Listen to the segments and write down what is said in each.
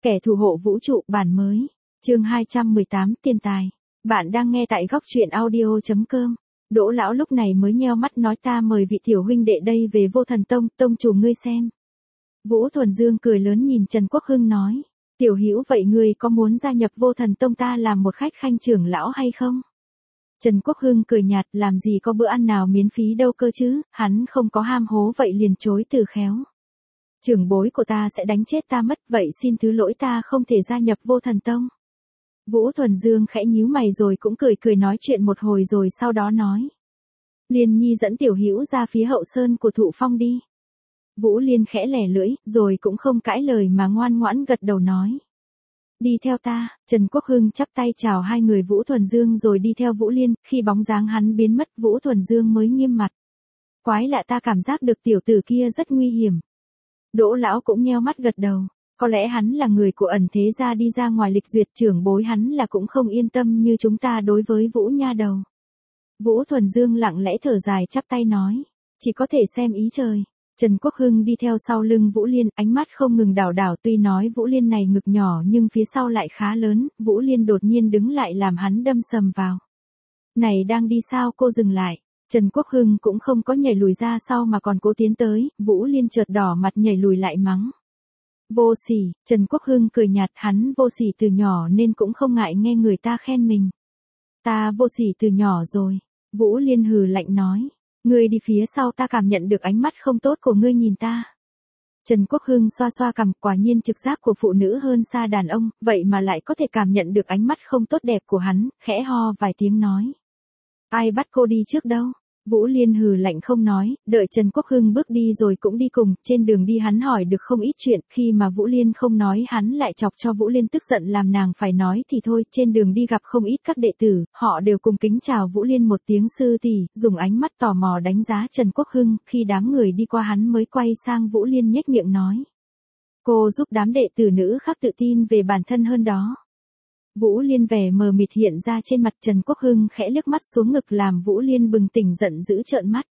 Kẻ thủ hộ vũ trụ bản mới. Chương 218 tiền tài. Bạn đang nghe tại góc truyện audio.com. Đỗ lão lúc này mới nheo mắt nói ta mời vị tiểu huynh đệ đây về Vô Thần Tông, tông chủ ngươi xem. Vũ Thuần Dương cười lớn nhìn Trần Quốc Hưng nói. Tiểu hữu vậy ngươi có muốn gia nhập Vô Thần Tông ta làm một khách khanh trưởng lão hay không? Trần Quốc Hưng cười nhạt làm gì có bữa ăn nào miễn phí đâu cơ chứ, hắn không có ham hố vậy liền chối từ khéo. Trưởng bối của ta sẽ đánh chết ta mất vậy xin thứ lỗi ta không thể gia nhập Vô Thần Tông. Vũ Thuần Dương khẽ nhíu mày rồi cũng cười nói chuyện một hồi rồi sau đó nói. Liên Nhi dẫn tiểu hữu ra phía hậu sơn của Thụ Phong đi. Vũ Liên khẽ lẻ lưỡi, rồi cũng không cãi lời mà ngoan ngoãn gật đầu nói. Đi theo ta, Trần Quốc Hưng chắp tay chào hai người Vũ Thuần Dương rồi đi theo Vũ Liên, khi bóng dáng hắn biến mất Vũ Thuần Dương mới nghiêm mặt. Quái lạ ta cảm giác được tiểu tử kia rất nguy hiểm. Đỗ lão cũng nheo mắt gật đầu, có lẽ hắn là người của ẩn thế gia đi ra ngoài lịch duyệt trưởng bối hắn là cũng không yên tâm như chúng ta đối với Vũ nha đầu. Vũ Thuần Dương lặng lẽ thở dài chắp tay nói, chỉ có thể xem ý trời. Trần Quốc Hưng đi theo sau lưng Vũ Liên, ánh mắt không ngừng đảo đảo tuy nói Vũ Liên này ngực nhỏ nhưng phía sau lại khá lớn, Vũ Liên đột nhiên đứng lại làm hắn đâm sầm vào. Này đang đi sao cô dừng lại. Trần Quốc Hưng cũng không có nhảy lùi ra sau mà còn cố tiến tới, Vũ Liên chợt đỏ mặt nhảy lùi lại mắng. Vô sỉ, Trần Quốc Hưng cười nhạt hắn vô sỉ từ nhỏ nên cũng không ngại nghe người ta khen mình. Ta vô sỉ từ nhỏ rồi, Vũ Liên hừ lạnh nói. Ngươi đi phía sau ta cảm nhận được ánh mắt không tốt của ngươi nhìn ta. Trần Quốc Hưng xoa xoa cằm quả nhiên trực giác của phụ nữ hơn xa đàn ông, vậy mà lại có thể cảm nhận được ánh mắt không tốt đẹp của hắn, khẽ ho vài tiếng nói. Ai bắt cô đi trước đâu? Vũ Liên hừ lạnh không nói, đợi Trần Quốc Hưng bước đi rồi cũng đi cùng, trên đường đi hắn hỏi được không ít chuyện, khi mà Vũ Liên không nói hắn lại chọc cho Vũ Liên tức giận làm nàng phải nói thì thôi, trên đường đi gặp không ít các đệ tử, họ đều cùng kính chào Vũ Liên một tiếng sư tỷ, dùng ánh mắt tò mò đánh giá Trần Quốc Hưng, khi đám người đi qua hắn mới quay sang Vũ Liên nhếch miệng nói. Cô giúp đám đệ tử nữ khác tự tin về bản thân hơn đó. Vũ Liên vẻ mờ mịt hiện ra trên mặt Trần Quốc Hưng khẽ liếc mắt xuống ngực làm Vũ Liên bừng tỉnh giận dữ trợn mắt.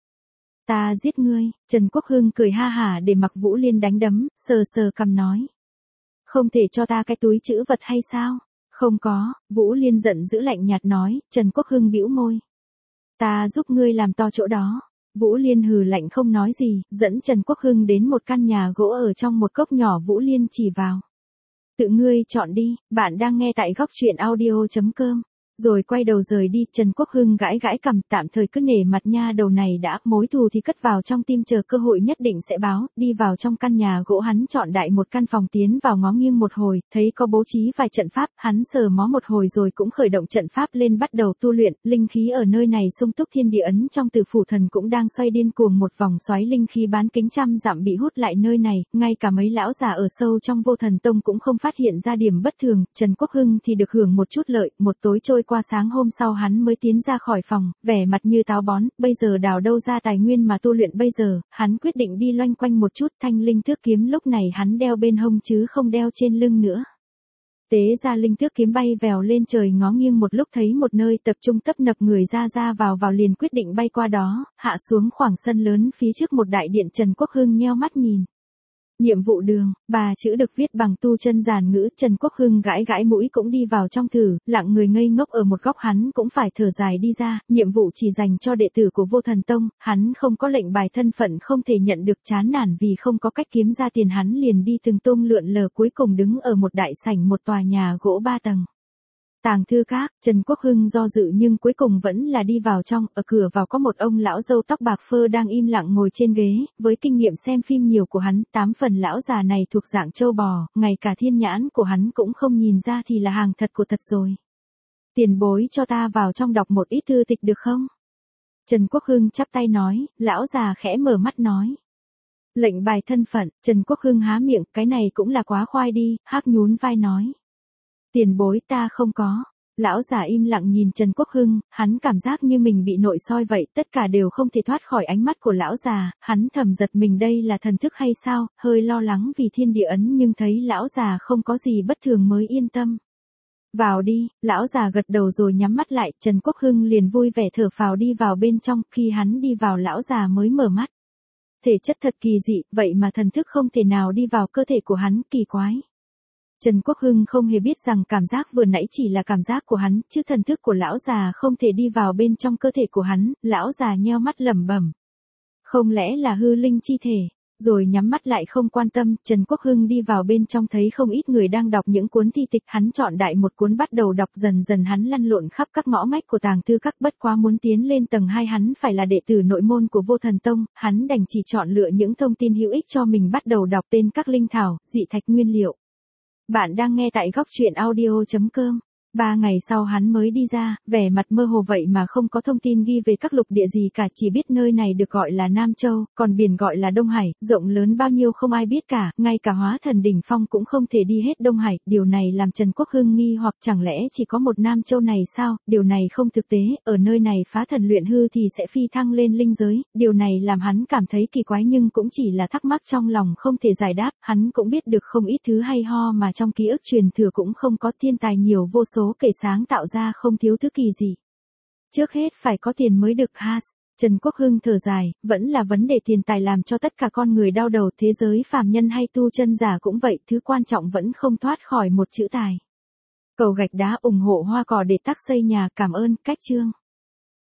Ta giết ngươi, Trần Quốc Hưng cười ha hả để mặc Vũ Liên đánh đấm, sờ cằm nói. Không thể cho ta cái túi trữ vật hay sao? Không có, Vũ Liên giận dữ lạnh nhạt nói, Trần Quốc Hưng bĩu môi. Ta giúp ngươi làm to chỗ đó. Vũ Liên hừ lạnh không nói gì, dẫn Trần Quốc Hưng đến một căn nhà gỗ ở trong một cốc nhỏ Vũ Liên chỉ vào. Tự ngươi chọn đi, bạn đang nghe tại góc truyện audio.com. Rồi quay đầu rời đi, Trần Quốc Hưng gãi cằm tạm thời cứ nể mặt nha đầu này đã, mối thù thì cất vào trong tim chờ cơ hội nhất định sẽ báo, đi vào trong căn nhà gỗ hắn chọn đại một căn phòng tiến vào ngó nghiêng một hồi, thấy có bố trí vài trận pháp, hắn sờ mó một hồi rồi cũng khởi động trận pháp lên bắt đầu tu luyện, linh khí ở nơi này sung túc thiên địa ấn trong Tử Phủ Thần cũng đang xoay điên cuồng một vòng xoáy linh khí bán kính trăm dặm bị hút lại nơi này, ngay cả mấy lão già ở sâu trong Vô Thần Tông cũng không phát hiện ra điểm bất thường, Trần Quốc Hưng thì được hưởng một chút lợi, một tối trôi qua sáng hôm sau hắn mới tiến ra khỏi phòng, vẻ mặt như táo bón, bây giờ đào đâu ra tài nguyên mà tu luyện bây giờ, hắn quyết định đi loanh quanh một chút thanh linh thước kiếm lúc này hắn đeo bên hông chứ không đeo trên lưng nữa. Tế ra linh thước kiếm bay vèo lên trời ngó nghiêng một lúc thấy một nơi tập trung tấp nập người ra vào liền quyết định bay qua đó, hạ xuống khoảng sân lớn phía trước một đại điện Trần Quốc Hưng nheo mắt nhìn. Nhiệm vụ đường, 3 chữ được viết bằng tu chân giản ngữ, Trần Quốc Hưng gãi mũi cũng đi vào trong thử, lặng người ngây ngốc ở một góc hắn cũng phải thở dài đi ra, nhiệm vụ chỉ dành cho đệ tử của Vô Thần Tông, hắn không có lệnh bài thân phận không thể nhận được chán nản vì không có cách kiếm ra tiền hắn liền đi từng tung lượn lờ cuối cùng đứng ở một đại sảnh một tòa nhà gỗ 3 tầng. Tàng thư các, Trần Quốc Hưng do dự nhưng cuối cùng vẫn là đi vào trong, ở cửa vào có một ông lão râu tóc bạc phơ đang im lặng ngồi trên ghế, với kinh nghiệm xem phim nhiều của hắn, 8 phần lão già này thuộc dạng trâu bò, ngay cả thiên nhãn của hắn cũng không nhìn ra thì là hàng thật của thật rồi. Tiền bối cho ta vào trong đọc một ít thư tịch được không? Trần Quốc Hưng chắp tay nói, lão già khẽ mở mắt nói. Lệnh bài thân phận, Trần Quốc Hưng há miệng, cái này cũng là quá khoai đi, hắc nhún vai nói. Tiền bối ta không có. Lão già im lặng nhìn Trần Quốc Hưng, hắn cảm giác như mình bị nội soi vậy, tất cả đều không thể thoát khỏi ánh mắt của lão già, hắn thầm giật mình đây là thần thức hay sao, hơi lo lắng vì thiên địa ấn nhưng thấy lão già không có gì bất thường mới yên tâm. Vào đi, lão già gật đầu rồi nhắm mắt lại, Trần Quốc Hưng liền vui vẻ thở phào đi vào bên trong, khi hắn đi vào lão già mới mở mắt. Thể chất thật kỳ dị, vậy mà thần thức không thể nào đi vào cơ thể của hắn, kỳ quái. Trần Quốc Hưng không hề biết rằng cảm giác vừa nãy chỉ là cảm giác của hắn, chứ thần thức của lão già không thể đi vào bên trong cơ thể của hắn, lão già nheo mắt lẩm bẩm. Không lẽ là hư linh chi thể? Rồi nhắm mắt lại không quan tâm, Trần Quốc Hưng đi vào bên trong thấy không ít người đang đọc những cuốn thi tịch, hắn chọn đại một cuốn bắt đầu đọc dần dần hắn lăn lộn khắp các ngõ ngách của tàng thư các bất quá muốn tiến lên tầng 2 hắn phải là đệ tử nội môn của Vô Thần Tông, hắn đành chỉ chọn lựa những thông tin hữu ích cho mình bắt đầu đọc tên các linh thảo, dị thạch nguyên liệu. Bạn đang nghe tại góc truyện audio.com. 3 ngày sau hắn mới đi ra, vẻ mặt mơ hồ vậy mà không có thông tin ghi về các lục địa gì cả, chỉ biết nơi này được gọi là Nam Châu, còn biển gọi là Đông Hải, rộng lớn bao nhiêu không ai biết cả, ngay cả Hóa Thần Đỉnh Phong cũng không thể đi hết Đông Hải, điều này làm Trần Quốc Hưng nghi hoặc chẳng lẽ chỉ có một Nam Châu này sao, điều này không thực tế, ở nơi này phá thần luyện hư thì sẽ phi thăng lên linh giới, điều này làm hắn cảm thấy kỳ quái nhưng cũng chỉ là thắc mắc trong lòng không thể giải đáp, hắn cũng biết được không ít thứ hay ho mà trong ký ức truyền thừa cũng không có, thiên tài nhiều vô số kể sáng tạo ra không thiếu thứ kỳ gì. Trước hết phải có tiền mới được has. Trần Quốc Hưng thở dài, vẫn là vấn đề tiền tài làm cho tất cả con người đau đầu, thế giới phàm nhân hay tu chân giả cũng vậy, thứ quan trọng vẫn không thoát khỏi một chữ tài. Cầu gạch đá ủng hộ Hoa Cỏ để tác xây nhà, cảm ơn, cách chương.